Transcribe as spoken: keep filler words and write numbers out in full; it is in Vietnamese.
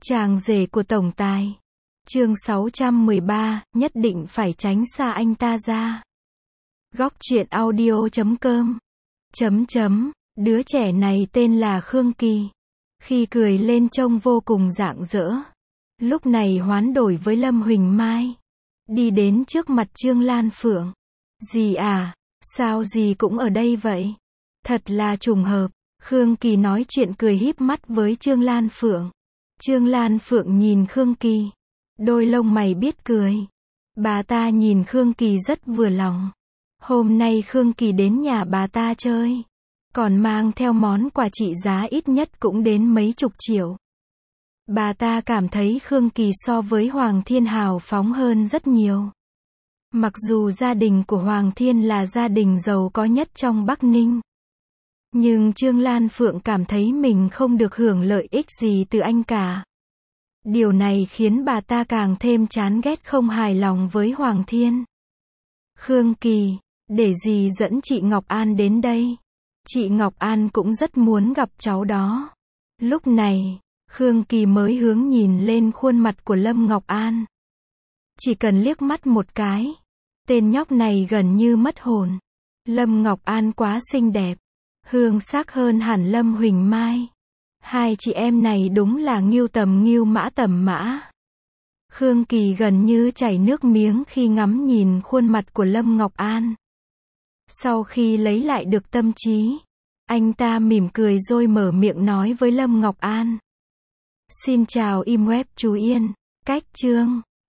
Chàng rể của tổng tài. Chương sáu trăm mười ba, nhất định phải tránh xa anh ta ra. Góc truyện audio chấm com. Chấm chấm, đứa trẻ này tên là Khương Kỳ. Khi cười lên trông vô cùng rạng rỡ. Lúc này hoán đổi với Lâm Huỳnh Mai. Đi đến trước mặt Trương Lan Phượng. Dì à, sao dì cũng ở đây vậy? Thật là trùng hợp. Khương Kỳ nói chuyện cười híp mắt với Trương Lan Phượng. Trương Lan Phượng nhìn Khương Kỳ. Đôi lông mày biết cười. Bà ta nhìn Khương Kỳ rất vừa lòng. Hôm nay Khương Kỳ đến nhà bà ta chơi. Còn mang theo món quà trị giá ít nhất cũng đến mấy chục triệu. Bà ta cảm thấy Khương Kỳ so với Hoàng Thiên hào phóng hơn rất nhiều. Mặc dù gia đình của Hoàng Thiên là gia đình giàu có nhất trong Bắc Ninh. Nhưng Trương Lan Phượng cảm thấy mình không được hưởng lợi ích gì từ anh cả. Điều này khiến bà ta càng thêm chán ghét không hài lòng với Hoàng Thiên. Khương Kỳ, để dì dẫn chị Ngọc An đến đây. Chị Ngọc An cũng rất muốn gặp cháu đó. Lúc này, Khương Kỳ mới hướng nhìn lên khuôn mặt của Lâm Ngọc An. Chỉ cần liếc mắt một cái. Tên nhóc này gần như mất hồn. Lâm Ngọc An quá xinh đẹp. Hương sắc hơn hẳn Lâm Huỳnh Mai. Hai chị em này đúng là ngưu tầm ngưu mã tầm mã. Khương Kỳ gần như chảy nước miếng khi ngắm nhìn khuôn mặt của Lâm Ngọc An. Sau khi lấy lại được tâm trí, anh ta mỉm cười rồi mở miệng nói với Lâm Ngọc An. Xin chào im web chú Yên, cách chương.